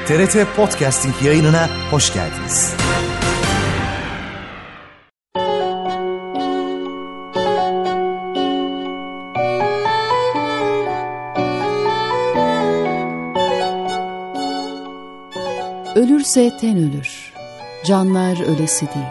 TRT Podcasting yayınına hoş geldiniz. Ölürse ten ölür, canlar ölesi değil.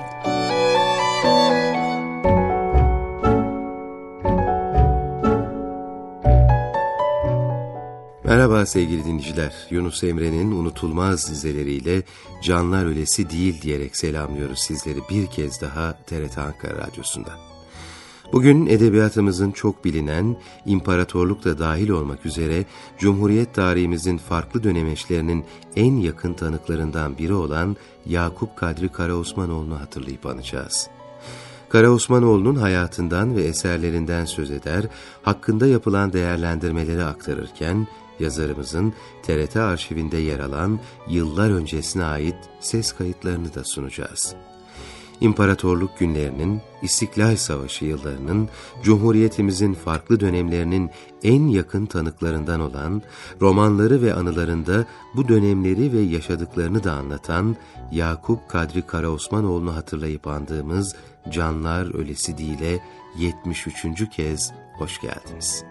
Merhaba sevgili dinleyiciler, Yunus Emre'nin unutulmaz dizeleriyle Canlar Ölesi Değil diyerek selamlıyoruz sizleri bir kez daha TRT Ankara Radyosu'nda. Bugün edebiyatımızın çok bilinen, imparatorluk da dahil olmak üzere Cumhuriyet tarihimizin farklı dönemeçlerinin en yakın tanıklarından biri olan Yakup Kadri Karaosmanoğlu'nu hatırlayıp anacağız. Karaosmanoğlu'nun hayatından ve eserlerinden söz eder, hakkında yapılan değerlendirmeleri aktarırken, yazarımızın TRT arşivinde yer alan yıllar öncesine ait ses kayıtlarını da sunacağız. İmparatorluk günlerinin, İstiklal Savaşı yıllarının, Cumhuriyetimizin farklı dönemlerinin en yakın tanıklarından olan, romanları ve anılarında bu dönemleri ve yaşadıklarını da anlatan Yakup Kadri Karaosmanoğlu'nu hatırlayıp andığımız Canlar Ölesi Değil'e 73. kez hoş geldiniz.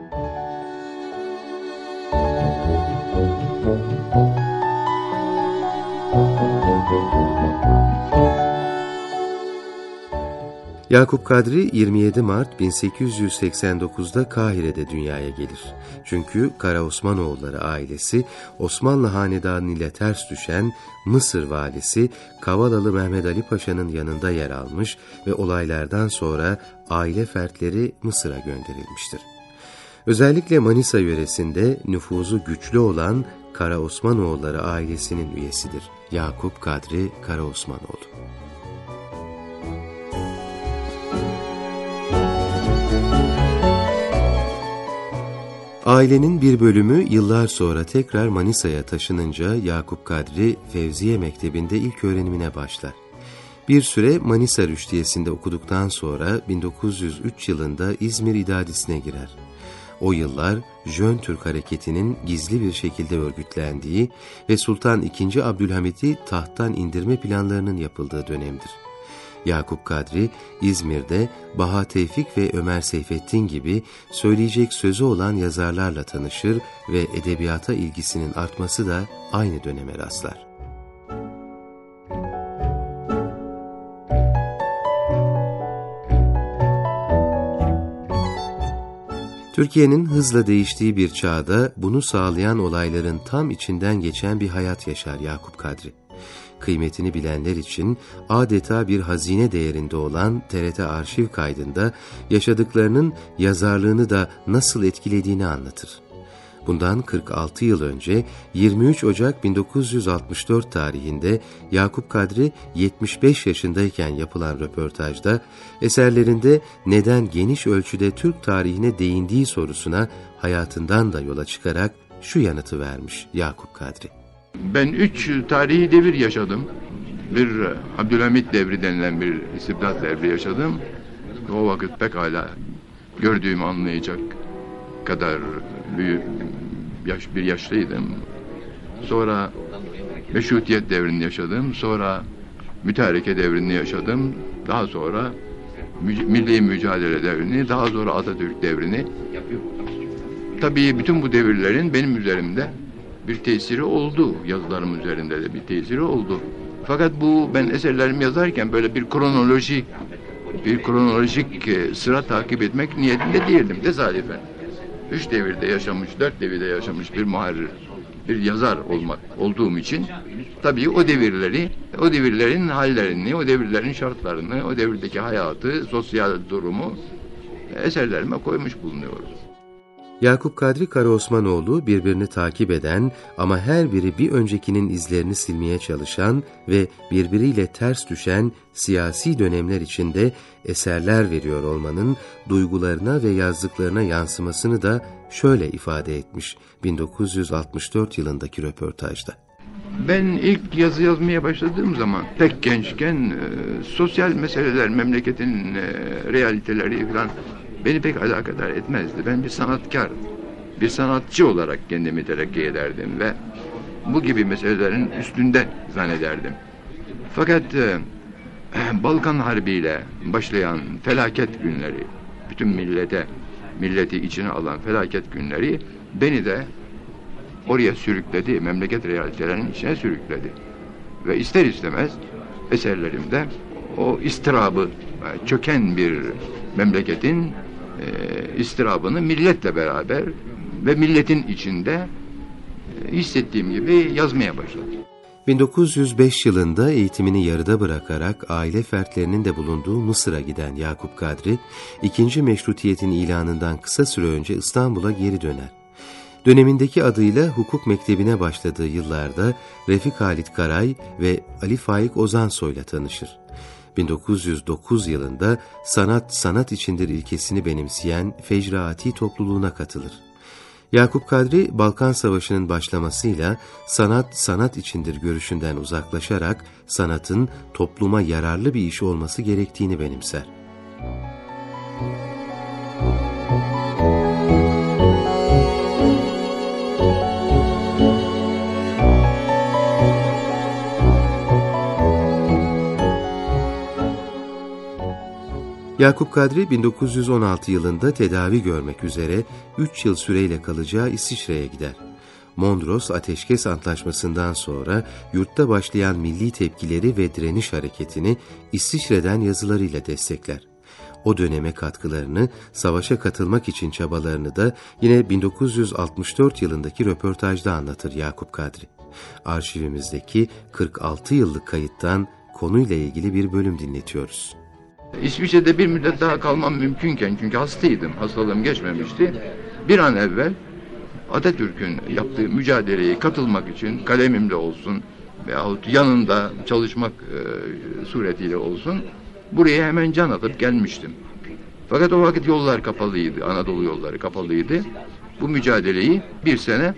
Yakup Kadri 27 Mart 1889'da Kahire'de dünyaya gelir. Çünkü Karaosmanoğulları ailesi Osmanlı Hanedanı ile ters düşen Mısır valisi Kavalalı Mehmed Ali Paşa'nın yanında yer almış ve olaylardan sonra aile fertleri Mısır'a gönderilmiştir. Özellikle Manisa yöresinde nüfuzu güçlü olan Karaosmanoğulları ailesinin üyesidir Yakup Kadri Karaosmanoğlu. Ailenin bir bölümü yıllar sonra tekrar Manisa'ya taşınınca Yakup Kadri Fevziye Mektebi'nde ilk öğrenimine başlar. Bir süre Manisa Rüştiyesi'nde okuduktan sonra 1903 yılında İzmir İdadisi'ne girer. O yıllar Jön Türk hareketinin gizli bir şekilde örgütlendiği ve Sultan II. Abdülhamit'i tahttan indirme planlarının yapıldığı dönemdir. Yakup Kadri, İzmir'de Baha Tevfik ve Ömer Seyfettin gibi söyleyecek sözü olan yazarlarla tanışır ve edebiyata ilgisinin artması da aynı döneme rastlar. Türkiye'nin hızla değiştiği bir çağda bunu sağlayan olayların tam içinden geçen bir hayat yaşar Yakup Kadri. Kıymetini bilenler için adeta bir hazine değerinde olan TRT arşiv kaydında yaşadıklarının yazarlığını da nasıl etkilediğini anlatır. Bundan 46 yıl önce 23 Ocak 1964 tarihinde Yakup Kadri 75 yaşındayken yapılan röportajda eserlerinde neden geniş ölçüde Türk tarihine değindiği sorusuna hayatından da yola çıkarak şu yanıtı vermiş Yakup Kadri. Ben 3 tarihi devir yaşadım. Bir Abdülhamit devri denilen bir istibdat devri yaşadım. O vakit pekala gördüğümü anlayacak kadar büyük bir yaşlıydım. Sonra Meşrutiyet devrini yaşadım. Sonra Mütareke devrini yaşadım. Daha sonra Milli Mücadele devrini, daha sonra Atatürk devrini. Tabii bütün bu devirlerin benim üzerimde bir tesiri oldu. Yazılarım üzerinde de bir tesiri oldu. Fakat bu ben eserlerimi yazarken böyle bir kronolojik sıra takip etmek niyetinde değildim. Tesadüfen. 3 devirde yaşamış, 4 devirde yaşamış bir muharrir, bir yazar olduğum için tabii o devirlerin hallerini, o devirlerin şartlarını, o devirdeki hayatı, sosyal durumu eserlerime koymuş bulunuyorum. Yakup Kadri Karaosmanoğlu birbirini takip eden ama her biri bir öncekinin izlerini silmeye çalışan ve birbiriyle ters düşen siyasi dönemler içinde eserler veriyor olmanın duygularına ve yazdıklarına yansımasını da şöyle ifade etmiş 1964 yılındaki röportajda. Ben ilk yazı yazmaya başladığım zaman pek gençken sosyal meseleler, memleketin realiteleri falan beni pek alakadar etmezdi. Ben bir sanatkar, bir sanatçı olarak kendimi telakki ederdim ve bu gibi meselelerin üstünde zannederdim. Fakat Balkan Harbi ile başlayan felaket günleri, bütün milleti içine alan felaket günleri beni de oraya sürükledi, memleket realitelerinin içine sürükledi. Ve ister istemez eserlerimde o istirabı, çöken bir memleketin istirabını milletle beraber ve milletin içinde hissettiğim gibi yazmaya başladım. 1905 yılında eğitimini yarıda bırakarak aile fertlerinin de bulunduğu Mısır'a giden Yakup Kadri, 2. Meşrutiyet'in ilanından kısa süre önce İstanbul'a geri döner. Dönemindeki adıyla hukuk mektebine başladığı yıllarda Refik Halit Karay ve Ali Faik Ozansoy'la tanışır. 1909 yılında sanat içindir ilkesini benimseyen Fecraati topluluğuna katılır. Yakup Kadri, Balkan Savaşı'nın başlamasıyla sanat içindir görüşünden uzaklaşarak sanatın topluma yararlı bir iş olması gerektiğini benimser. Yakup Kadri 1916 yılında tedavi görmek üzere 3 yıl süreyle kalacağı İsviçre'ye gider. Mondros Ateşkes Antlaşması'ndan sonra yurtta başlayan milli tepkileri ve direniş hareketini İsviçre'den yazılarıyla destekler. O döneme katkılarını, savaşa katılmak için çabalarını da yine 1964 yılındaki röportajda anlatır Yakup Kadri. Arşivimizdeki 46 yıllık kayıttan konuyla ilgili bir bölüm dinletiyoruz. İsviçre'de bir müddet daha kalmam mümkünken, çünkü hastaydım, hastalığım geçmemişti, bir an evvel Atatürk'ün yaptığı mücadeleye katılmak için kalemimle olsun veyahut yanında çalışmak suretiyle olsun buraya hemen can atıp gelmiştim. Fakat o vakit yollar kapalıydı, Anadolu yolları kapalıydı. Bu mücadeleyi bir sene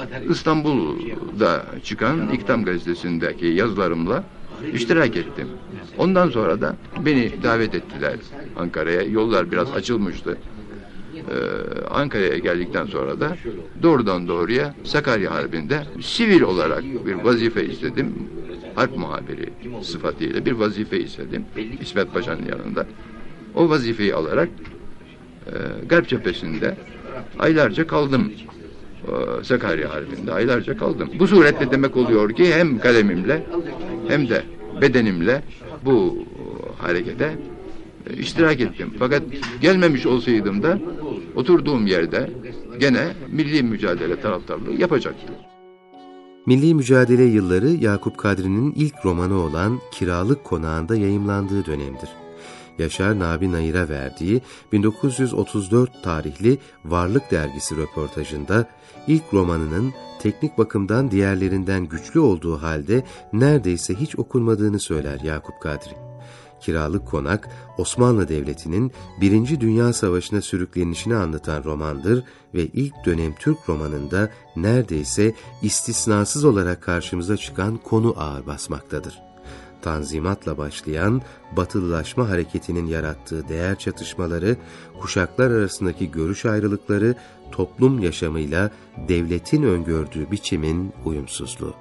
İstanbul'da çıkan İktam gazetesindeki yazılarımla iştirak ettim. Ondan sonra da beni davet ettiler Ankara'ya. Yollar biraz açılmıştı. Ankara'ya geldikten sonra da doğrudan doğruya Sakarya Harbi'nde sivil olarak bir vazife istedim. Harp muhabiri sıfatıyla bir vazife istedim. İsmet Paşa'nın yanında. O vazifeyi alarak Garp cephesinde aylarca kaldım. Sakarya Harbi'nde aylarca kaldım. Bu suretle demek oluyor ki hem kalemimle hem de bedenimle bu harekete iştirak ettim. Fakat gelmemiş olsaydım da oturduğum yerde gene milli mücadele taraftarlığı yapacaktım. Milli mücadele yılları Yakup Kadri'nin ilk romanı olan Kiralık Konağı'nda yayımlandığı dönemdir. Yaşar Nabi Nayır'a verdiği 1934 tarihli Varlık dergisi röportajında ilk romanının teknik bakımdan diğerlerinden güçlü olduğu halde neredeyse hiç okunmadığını söyler Yakup Kadri. Kiralık Konak, Osmanlı Devleti'nin 1. Dünya Savaşı'na sürüklenişini anlatan romandır ve ilk dönem Türk romanında neredeyse istisnasız olarak karşımıza çıkan konu ağır basmaktadır. Tanzimatla başlayan batılılaşma hareketinin yarattığı değer çatışmaları, kuşaklar arasındaki görüş ayrılıkları, toplum yaşamıyla devletin öngördüğü biçimin uyumsuzluğu.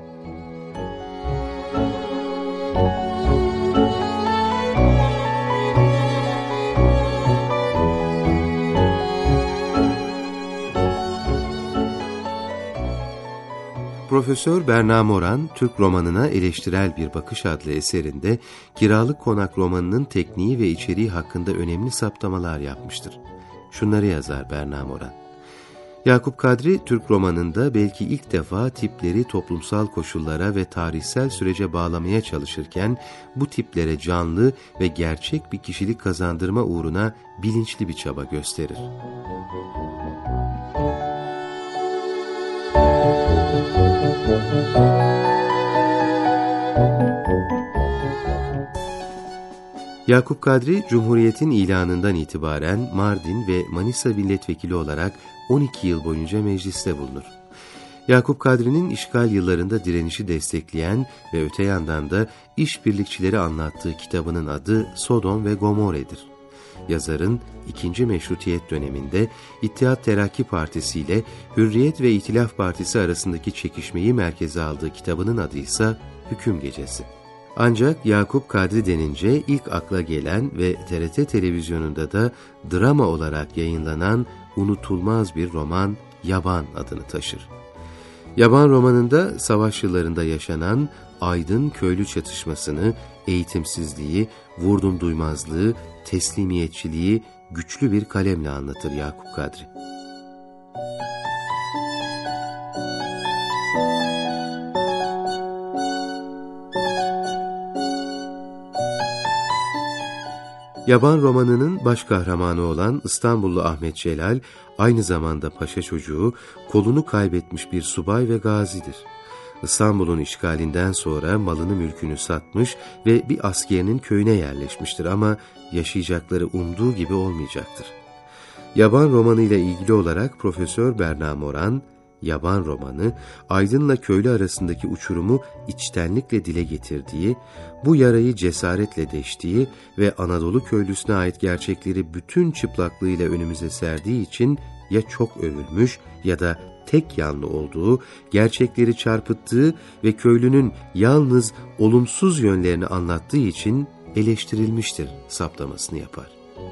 Profesör Berna Moran, Türk romanına eleştirel bir bakış adlı eserinde Kiralık Konak romanının tekniği ve içeriği hakkında önemli saptamalar yapmıştır. Şunları yazar Berna Moran. Yakup Kadri, Türk romanında belki ilk defa tipleri toplumsal koşullara ve tarihsel sürece bağlamaya çalışırken, bu tiplere canlı ve gerçek bir kişilik kazandırma uğruna bilinçli bir çaba gösterir. Yakup Kadri, Cumhuriyet'in ilanından itibaren Mardin ve Manisa milletvekili olarak 12 yıl boyunca mecliste bulunur. Yakup Kadri'nin işgal yıllarında direnişi destekleyen ve öte yandan da işbirlikçileri anlattığı kitabının adı Sodom ve Gomorre'dir. yazarın 2. Meşrutiyet döneminde İttihat Terakki Partisi ile Hürriyet ve İtilaf Partisi arasındaki çekişmeyi merkeze aldığı kitabının adı ise Hüküm Gecesi. Ancak Yakup Kadri denince ilk akla gelen ve TRT televizyonunda da drama olarak yayınlanan unutulmaz bir roman Yaban adını taşır. Yaban romanında savaş yıllarında yaşanan aydın köylü çatışmasını, eğitimsizliği, vurdumduymazlığı, teslimiyetçiliği güçlü bir kalemle anlatır Yakup Kadri. Yaban romanının baş kahramanı olan İstanbullu Ahmet Celal, aynı zamanda paşa çocuğu, kolunu kaybetmiş bir subay ve gazidir. İstanbul'un işgalinden sonra malını mülkünü satmış ve bir askerinin köyüne yerleşmiştir ama yaşayacakları umduğu gibi olmayacaktır. Yaban romanı ile ilgili olarak Profesör Berna Moran, Yaban romanı, aydınla köylü arasındaki uçurumu içtenlikle dile getirdiği, bu yarayı cesaretle deştiği ve Anadolu köylüsüne ait gerçekleri bütün çıplaklığıyla önümüze serdiği için ya çok övülmüş ya da tek yanlı olduğu, gerçekleri çarpıttığı ve köylünün yalnız olumsuz yönlerini anlattığı için eleştirilmiştir saptamasını yapar.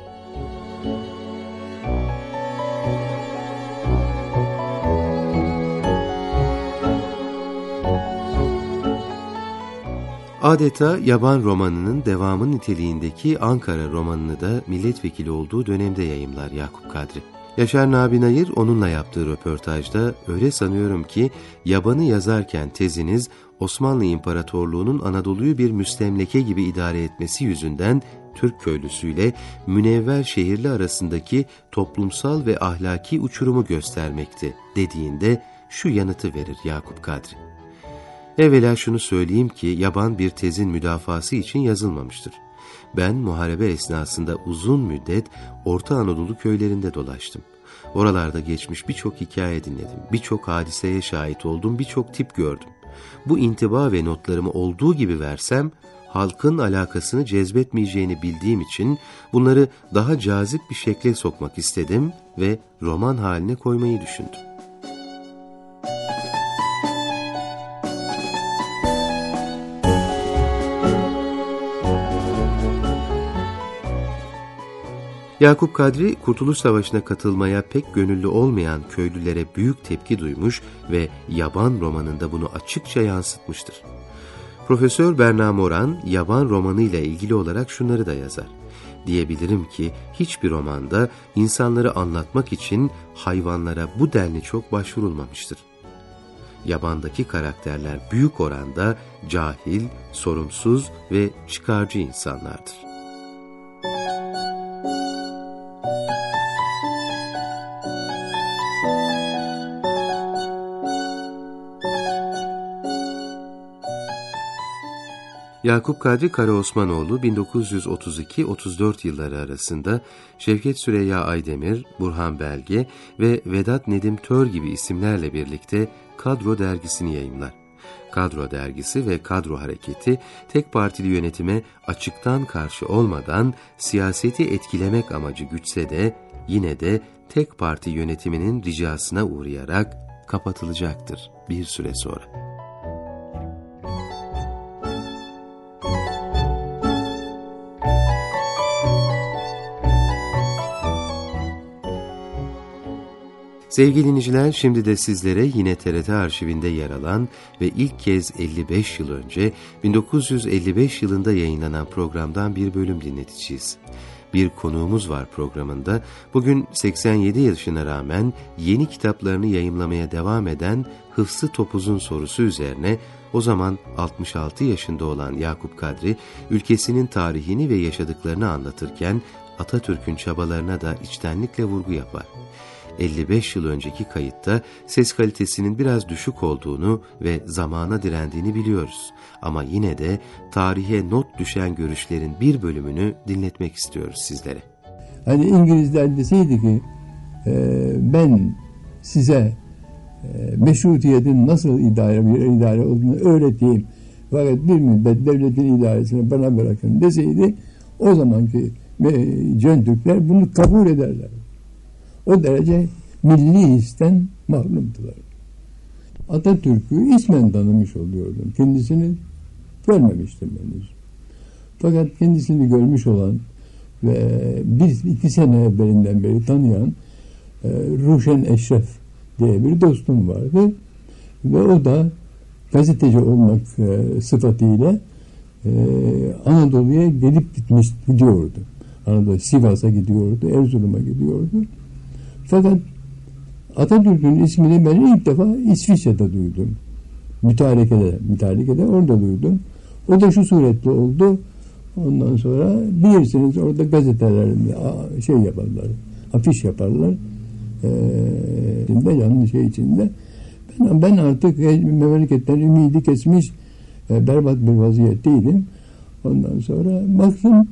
Adeta Yaban romanının devamı niteliğindeki Ankara romanını da milletvekili olduğu dönemde yayımlar Yakup Kadri. Yaşar Nabi Nayır onunla yaptığı röportajda öyle sanıyorum ki Yaban'ı yazarken teziniz Osmanlı İmparatorluğu'nun Anadolu'yu bir müstemleke gibi idare etmesi yüzünden Türk köylüsüyle münevver şehirli arasındaki toplumsal ve ahlaki uçurumu göstermekti dediğinde şu yanıtı verir Yakup Kadri. Evvela şunu söyleyeyim ki Yaban bir tezin müdafası için yazılmamıştır. Ben muharebe esnasında uzun müddet Orta Anadolu köylerinde dolaştım. Oralarda geçmiş birçok hikaye dinledim, birçok hadiseye şahit oldum, birçok tip gördüm. Bu intiba ve notlarımı olduğu gibi versem, halkın alakasını cezbetmeyeceğini bildiğim için bunları daha cazip bir şekle sokmak istedim ve roman haline koymayı düşündüm. Yakup Kadri, Kurtuluş Savaşı'na katılmaya pek gönüllü olmayan köylülere büyük tepki duymuş ve Yaban romanında bunu açıkça yansıtmıştır. Profesör Berna Moran, Yaban romanı ile ilgili olarak şunları da yazar. Diyebilirim ki hiçbir romanda insanları anlatmak için hayvanlara bu denli çok başvurulmamıştır. Yaban'daki karakterler büyük oranda cahil, sorumsuz ve çıkarcı insanlardır. Yakup Kadri Karaosmanoğlu 1932-34 yılları arasında Şevket Süreyya Aydemir, Burhan Belge ve Vedat Nedim Tör gibi isimlerle birlikte Kadro dergisini yayımlar. Kadro dergisi ve Kadro hareketi tek partili yönetime açıktan karşı olmadan siyaseti etkilemek amacı gütse de yine de tek parti yönetiminin ricasına uğrayarak kapatılacaktır bir süre sonra. Sevgili dinleyiciler, şimdi de sizlere yine TRT arşivinde yer alan ve ilk kez 55 yıl önce 1955 yılında yayınlanan programdan bir bölüm dinleteceğiz. Bir konuğumuz var programında. Bugün 87 yaşına rağmen yeni kitaplarını yayımlamaya devam eden Hıfzı Topuz'un sorusu üzerine o zaman 66 yaşında olan Yakup Kadri, ülkesinin tarihini ve yaşadıklarını anlatırken Atatürk'ün çabalarına da içtenlikle vurgu yapar. 55 yıl önceki kayıtta ses kalitesinin biraz düşük olduğunu ve zamana direndiğini biliyoruz. Ama yine de tarihe not düşen görüşlerin bir bölümünü dinletmek istiyoruz sizlere. Hani İngilizler deseydi ki ben size meşrutiyetin nasıl idare olduğunu öğreteyim. Fakat bir müddet devletin idaresini bana bırakın deseydi, o zamanki Cön Türkler bunu kabul ederler. O derece milli histen mahrumdular. Atatürk'ü ismen tanımış oluyordum. Kendisini görmemiştim henüz. Fakat kendisini görmüş olan ve 1-2 sene evvelinden beri tanıyan Ruşen Eşref diye bir dostum vardı. Ve o da gazeteci olmak sıfatıyla Anadolu'ya gelip gidiyordu. Anadolu, Sivas'a gidiyordu, Erzurum'a gidiyordu. Fakat Atatürk'ün ismini ben ilk defa İsviçre'de duydum. Mütareke'de orada duydum. O da şu suretle oldu. Ondan sonra bilirsiniz orada gazetelerinde yaparlar, afiş yaparlar. Yanlı içinde. Ben artık memleketten ümidi kesmiş berbat bir vaziyetteydim. Ondan sonra baktım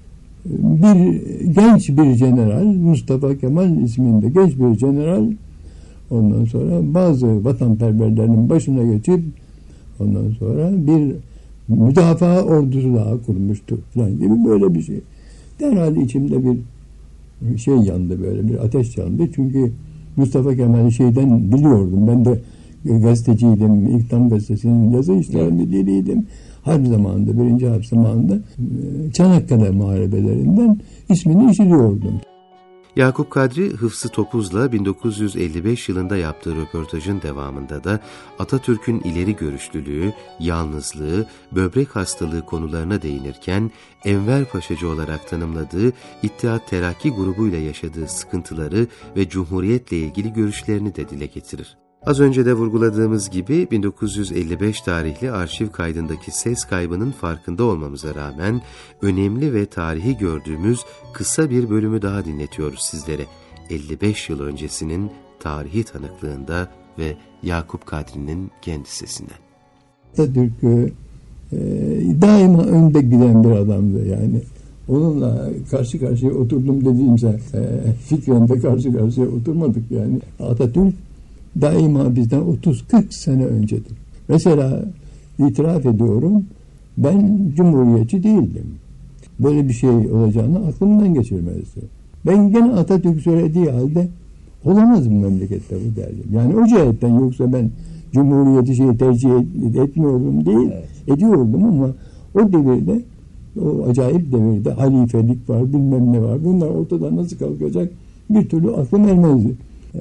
genç bir general, Mustafa Kemal isminde genç bir general, ondan sonra bazı vatanperverlerin başına geçip ondan sonra bir müdafaa ordusu daha kurmuştu falan gibi böyle bir şey. Derhal içimde bir yandı, böyle bir ateş yandı. Çünkü Mustafa Kemal'i biliyordum. Ben de gazeteciydim. İktam Gazetesi'nin yazı işleri müdürüydüm. Harp zamanında, 1. Harp zamanında Çanakkale muharebelerinden ismini işitiyordum. Yakup Kadri Hıfzı Topuz'la 1955 yılında yaptığı röportajın devamında da Atatürk'ün ileri görüşlülüğü, yalnızlığı, böbrek hastalığı konularına değinirken Enver Paşacı olarak tanımladığı İttihat Terakki grubuyla yaşadığı sıkıntıları ve Cumhuriyet'le ilgili görüşlerini de dile getirir. Az önce de vurguladığımız gibi 1955 tarihli arşiv kaydındaki ses kaybının farkında olmamıza rağmen önemli ve tarihi gördüğümüz kısa bir bölümü daha dinletiyoruz sizlere. 55 yıl öncesinin tarihi tanıklığında ve Yakup Kadri'nin kendi sesinden. Atatürk daima önde giden bir adamdı yani. Onunla karşı karşıya oturdum dediğimse fikren de karşı karşıya oturmadık yani. Atatürk daima bizden 30-40 sene öncedir. Mesela itiraf ediyorum, ben cumhuriyetçi değildim. Böyle bir şey olacağını aklımdan geçirmezdi. Ben gene Atatürk söylediği halde olamaz bu memlekette bu derdim. Yani o cihetten, yoksa ben cumhuriyeti tercih etmiyordum değil, ediyordum ama o devirde, o acayip devirde halifelik var, bilmem ne var. Bunlar ortadan nasıl kalkacak bir türlü aklım ermezdi.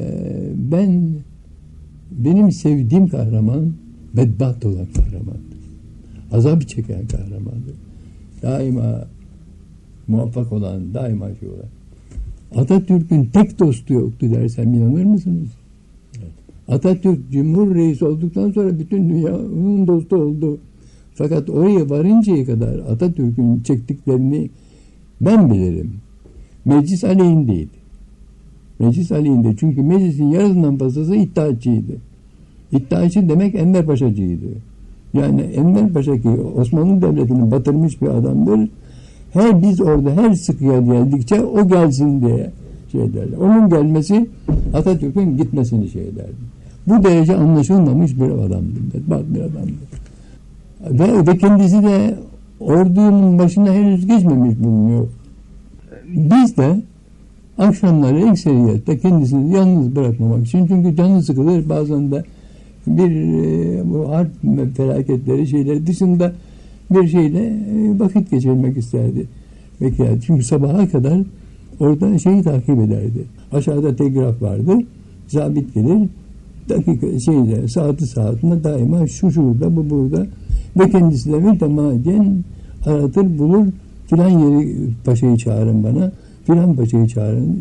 Benim sevdiğim kahraman bedbaht olan kahramandır. Azap çeken kahramandır. Daima muvaffak olan, daima olan. Atatürk'ün tek dostu yoktu dersem inanır mısınız? Evet. Atatürk Cumhur Reisi olduktan sonra bütün dünya onun dostu oldu. Fakat oraya varıncaya kadar Atatürk'ün çektiklerini ben bilirim. Meclis aleyhindeydi. Meclis aleyhinde. Çünkü meclisin yarısından fazlası İttihatçıydı. İttihatçı demek Enver Paşacıydı. Yani Enver Paşa ki Osmanlı Devleti'ni batırmış bir adamdır. Biz orada her sıkıya geldikçe o gelsin diye derler. Onun gelmesi Atatürk'ün gitmesini derdi. Bu derece anlaşılmamış bir adamdı. Bedbaht bir adamdı. Ve kendisi de ordunun başına henüz geçmemiş bulunuyor. Biz de akşamları ekseriyette kendisini yalnız bırakmamak için, çünkü canı sıkılır, bazen de bu harp felaketleri şeyleri dışında bir vakit geçirmek isterdi. Çünkü sabaha kadar orada takip ederdi. Aşağıda telgraf vardı. Zabit gelir. Saatine daima şu şurada, bu burada. Ve kendisi de mütemadiyen aratır bulur. Filan yeri paşayı çağırın bana. Filan paşayı çağırın.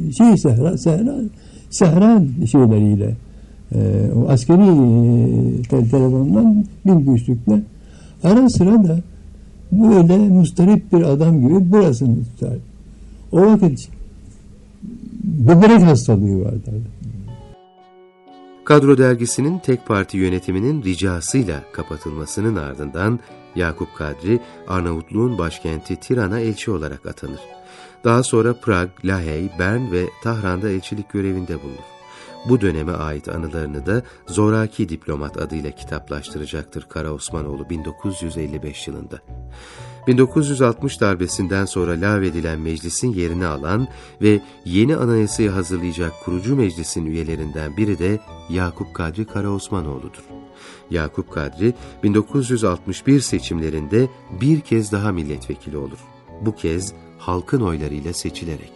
Sehra şeyleriyle o askeri telefondan bir güçlükle ara sıra da böyle mustarip bir adam gibi burasını tutar. O vakit böbrek hastalığı vardı. Kadro dergisinin tek parti yönetiminin ricasıyla kapatılmasının ardından Yakup Kadri, Arnavutluğun başkenti Tiran'a elçi olarak atanır. Daha sonra Prag, Lahey, Bern ve Tahran'da elçilik görevinde bulunur. bu döneme ait anılarını da Zoraki Diplomat adıyla kitaplaştıracaktır Kara Osmanoğlu 1955 yılında. 1960 darbesinden sonra lağvedilen meclisin yerini alan ve yeni anayasayı hazırlayacak kurucu meclisin üyelerinden biri de Yakup Kadri Karaosmanoğlu'dur. Yakup Kadri 1961 seçimlerinde bir kez daha milletvekili olur. Bu kez halkın oylarıyla seçilerek.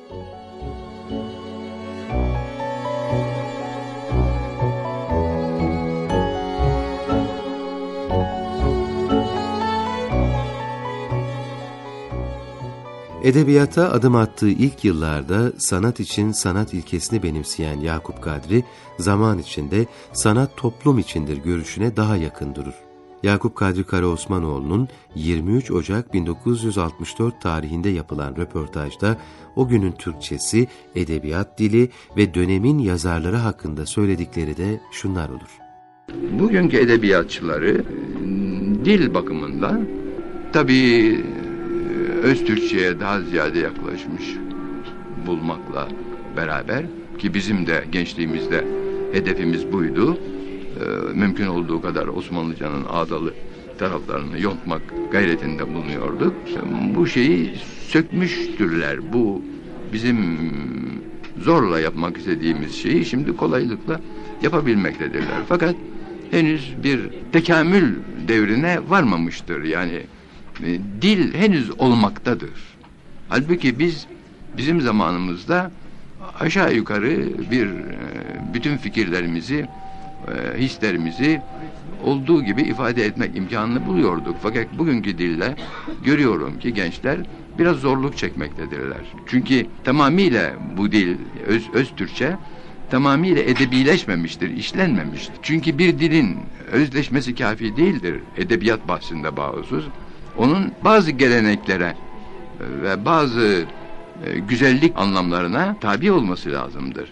Edebiyata adım attığı ilk yıllarda sanat için sanat ilkesini benimseyen Yakup Kadri, zaman içinde sanat toplum içindir görüşüne daha yakın durur. Yakup Kadri Karaosmanoğlu'nun 23 Ocak 1964 tarihinde yapılan röportajda o günün Türkçesi, edebiyat dili ve dönemin yazarları hakkında söyledikleri de şunlar olur. Bugünkü edebiyatçıları dil bakımından tabii öz Türkçe'ye daha ziyade yaklaşmış bulmakla beraber, ki bizim de gençliğimizde hedefimiz buydu. Mümkün olduğu kadar Osmanlıcanın ağdalı taraflarını yontmak gayretinde bulunuyorduk. Bu şeyi sökmüştürler. Bu bizim zorla yapmak istediğimiz şeyi şimdi kolaylıkla yapabilmektedirler. Fakat henüz bir tekamül devrine varmamıştır. Yani dil henüz olmaktadır. Halbuki bizim zamanımızda aşağı yukarı bütün fikirlerimizi, hislerimizi olduğu gibi ifade etmek imkanını buluyorduk. Fakat bugünkü dille görüyorum ki gençler biraz zorluk çekmektedirler. Çünkü tamamıyla bu dil, öz Türkçe tamamıyla edebileşmemiştir, işlenmemiştir. Çünkü bir dilin özleşmesi kafi değildir edebiyat bahsinde bahusuz. Onun bazı geleneklere ve bazı güzellik anlamlarına tabi olması lazımdır.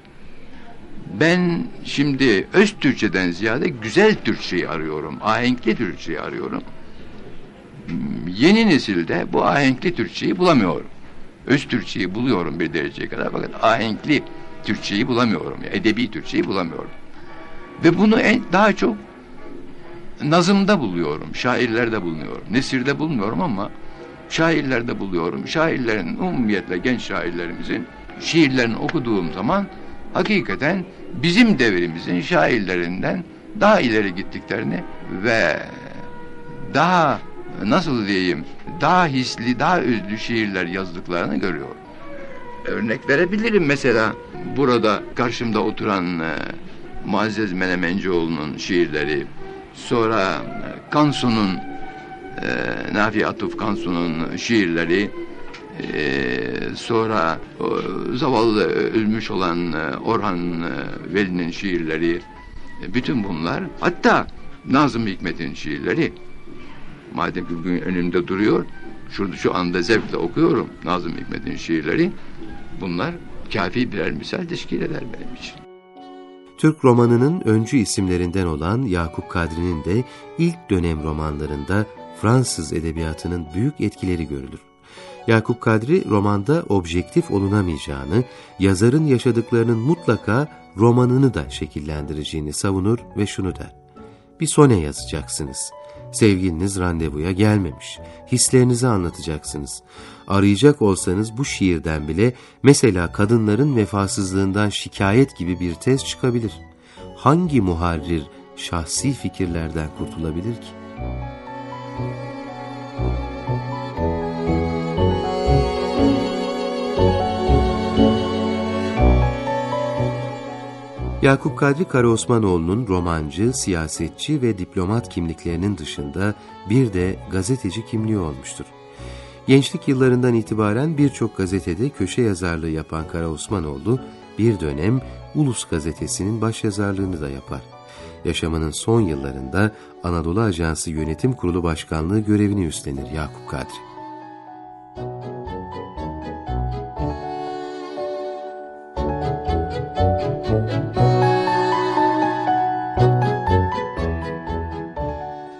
Ben şimdi öz Türkçeden ziyade güzel Türkçeyi arıyorum, ahenkli Türkçeyi arıyorum. Yeni nesilde bu ahenkli Türkçeyi bulamıyorum. Öz Türkçeyi buluyorum bir dereceye kadar, fakat ahenkli Türkçeyi bulamıyorum, edebi Türkçeyi bulamıyorum. Ve bunu daha çok nazımda buluyorum, şairlerde bulunuyorum. Nesirde bulmuyorum ama şairlerde buluyorum. Şairlerin, umumiyetle genç şairlerimizin şiirlerini okuduğum zaman hakikaten bizim devrimizin şairlerinden daha ileri gittiklerini ve daha, nasıl diyeyim, daha hisli, daha özlü şiirler yazdıklarını görüyorum. Örnek verebilirim mesela, burada karşımda oturan Muazzez Menemencioğlu'nun şiirleri, sonra Kansu'nun, Nafi Atuf Kansu'nun şiirleri, sonra zavallı ölmüş olan Orhan Veli'nin şiirleri, bütün bunlar, hatta Nazım Hikmet'in şiirleri, madem ki bugün önümde duruyor, şu anda zevkle okuyorum Nazım Hikmet'in şiirleri, bunlar kafi birer misal teşkil eder benim için. Türk romanının öncü isimlerinden olan Yakup Kadri'nin de ilk dönem romanlarında Fransız edebiyatının büyük etkileri görülür. Yakup Kadri romanda objektif olunamayacağını, yazarın yaşadıklarının mutlaka romanını da şekillendireceğini savunur ve şunu der: bir sone yazacaksınız. Sevgiliniz randevuya gelmemiş. Hislerinizi anlatacaksınız. Arayacak olsanız bu şiirden bile mesela kadınların vefasızlığından şikayet gibi bir tez çıkabilir. Hangi muharrir şahsi fikirlerden kurtulabilir ki? Yakup Kadri Karaosmanoğlu'nun romancı, siyasetçi ve diplomat kimliklerinin dışında bir de gazeteci kimliği olmuştur. Gençlik yıllarından itibaren birçok gazetede köşe yazarlığı yapan Karaosmanoğlu, bir dönem Ulus Gazetesi'nin başyazarlığını da yapar. Yaşamının son yıllarında Anadolu Ajansı Yönetim Kurulu Başkanlığı görevini üstlenir Yakup Kadri.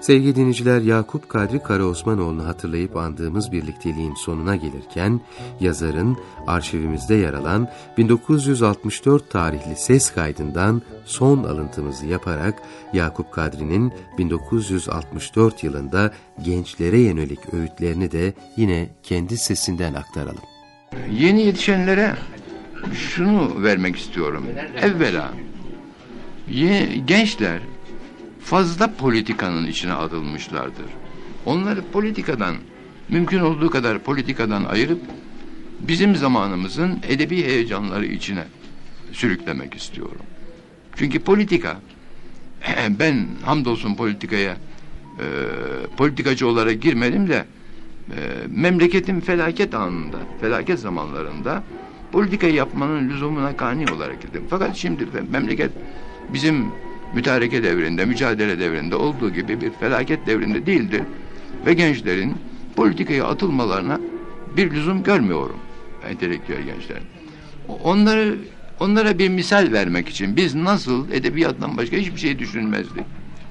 Sevgili dinleyiciler, Yakup Kadri Karaosmanoğlu'nu hatırlayıp andığımız birlikteliğin sonuna gelirken, yazarın arşivimizde yer alan 1964 tarihli ses kaydından son alıntımızı yaparak Yakup Kadri'nin 1964 yılında gençlere yönelik öğütlerini de yine kendi sesinden aktaralım. Yeni yetişenlere şunu vermek istiyorum. Evvela gençler fazla politikanın içine atılmışlardır. Onları politikadan, mümkün olduğu kadar politikadan ayırıp bizim zamanımızın edebi heyecanları içine sürüklemek istiyorum. Çünkü politika, ben hamdolsun politikaya politikacı olarak girmedim de memleketin felaket anında, felaket zamanlarında politikayı yapmanın lüzumuna kani olarak girdim. Fakat şimdi memleket bizim mütareke devrinde, mücadele devrinde olduğu gibi bir felaket devrinde değildir. Ve gençlerin politikaya atılmalarına bir lüzum görmüyorum. Entelektüel gençler. Onlara bir misal vermek için biz nasıl edebiyattan başka hiçbir şey düşünmezdik.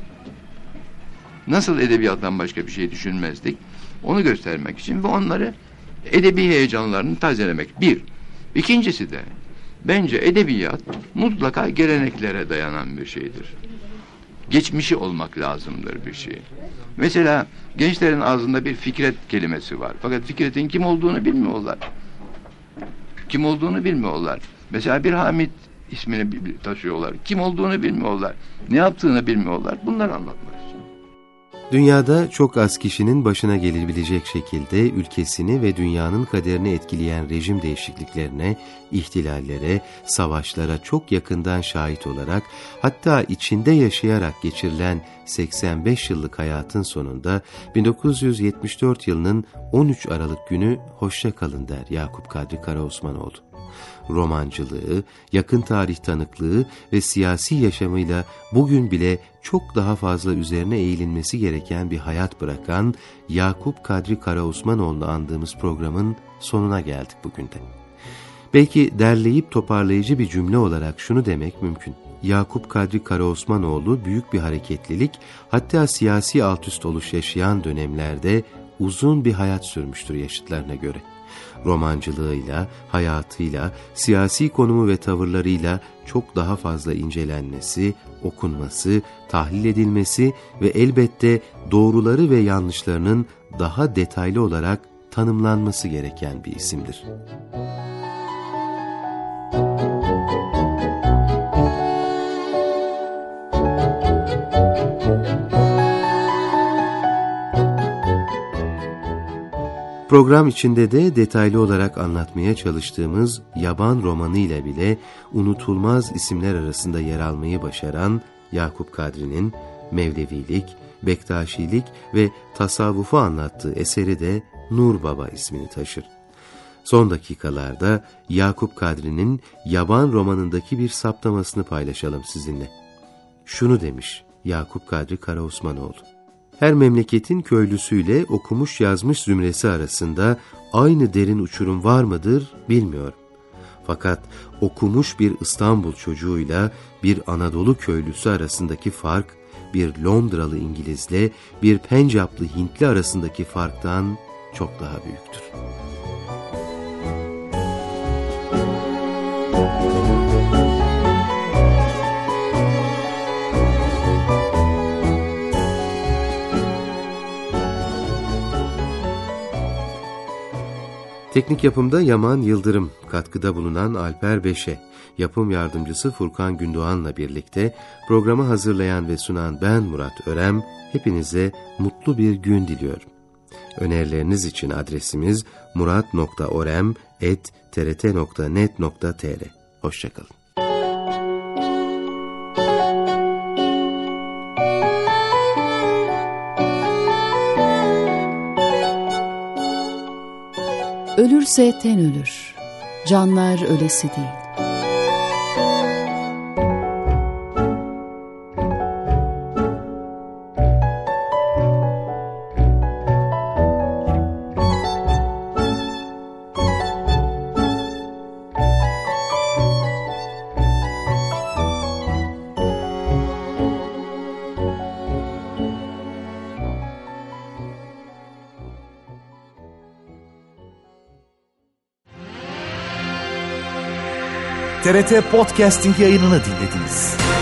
Nasıl edebiyattan başka bir şey düşünmezdik. Onu göstermek için ve onları edebi heyecanlarını tazelemek. Bir. İkincisi de bence edebiyat mutlaka geleneklere dayanan bir şeydir. Geçmişi olmak lazımdır bir şey. Mesela gençlerin ağzında bir Fikret kelimesi var. Fakat Fikret'in kim olduğunu bilmiyorlar. Kim olduğunu bilmiyorlar. Mesela bir Hamit ismini taşıyorlar. Kim olduğunu bilmiyorlar. Ne yaptığını bilmiyorlar. Bunları anlatmak için. Dünyada çok az kişinin başına gelebilecek şekilde ülkesini ve dünyanın kaderini etkileyen rejim değişikliklerine, ihtilallere, savaşlara çok yakından şahit olarak, hatta içinde yaşayarak geçirilen 85 yıllık hayatın sonunda 1974 yılının 13 Aralık günü hoşça kalın der Yakup Kadri Karaosmanoğlu. Romancılığı, yakın tarih tanıklığı ve siyasi yaşamıyla bugün bile çok daha fazla üzerine eğilinmesi gereken bir hayat bırakan Yakup Kadri Karaosmanoğlu'nu andığımız programın sonuna geldik bugün de. Belki derleyip toparlayıcı bir cümle olarak şunu demek mümkün. Yakup Kadri Karaosmanoğlu büyük bir hareketlilik, hatta siyasi altüst oluş yaşayan dönemlerde uzun bir hayat sürmüştür yaşıtlarına göre. Romancılığıyla, hayatıyla, siyasi konumu ve tavırlarıyla çok daha fazla incelenmesi, okunması, tahlil edilmesi ve elbette doğruları ve yanlışlarının daha detaylı olarak tanımlanması gereken bir isimdir. Program içinde de detaylı olarak anlatmaya çalıştığımız Yaban romanı ile bile unutulmaz isimler arasında yer almayı başaran Yakup Kadri'nin Mevlevilik, Bektaşilik ve tasavvufu anlattığı eseri de Nur Baba ismini taşır. Son dakikalarda Yakup Kadri'nin Yaban romanındaki bir saptamasını paylaşalım sizinle. Şunu demiş Yakup Kadri Karaosmanoğlu: her memleketin köylüsüyle okumuş yazmış zümresi arasında aynı derin uçurum var mıdır bilmiyorum. Fakat okumuş bir İstanbul çocuğuyla bir Anadolu köylüsü arasındaki fark, bir Londralı İngilizle bir Pencaplı Hintli arasındaki farktan çok daha büyüktür. Teknik yapımda Yaman Yıldırım, katkıda bulunan Alper Beşe, yapım yardımcısı Furkan Gündoğan'la birlikte programı hazırlayan ve sunan ben Murat Örem, hepinize mutlu bir gün diliyorum. Önerileriniz için adresimiz murat.orem@trt.net.tr. Hoşça kalın. Ölürse ten ölür, canlar ölesi değil. TRT Podcasting yayınını dinlediniz.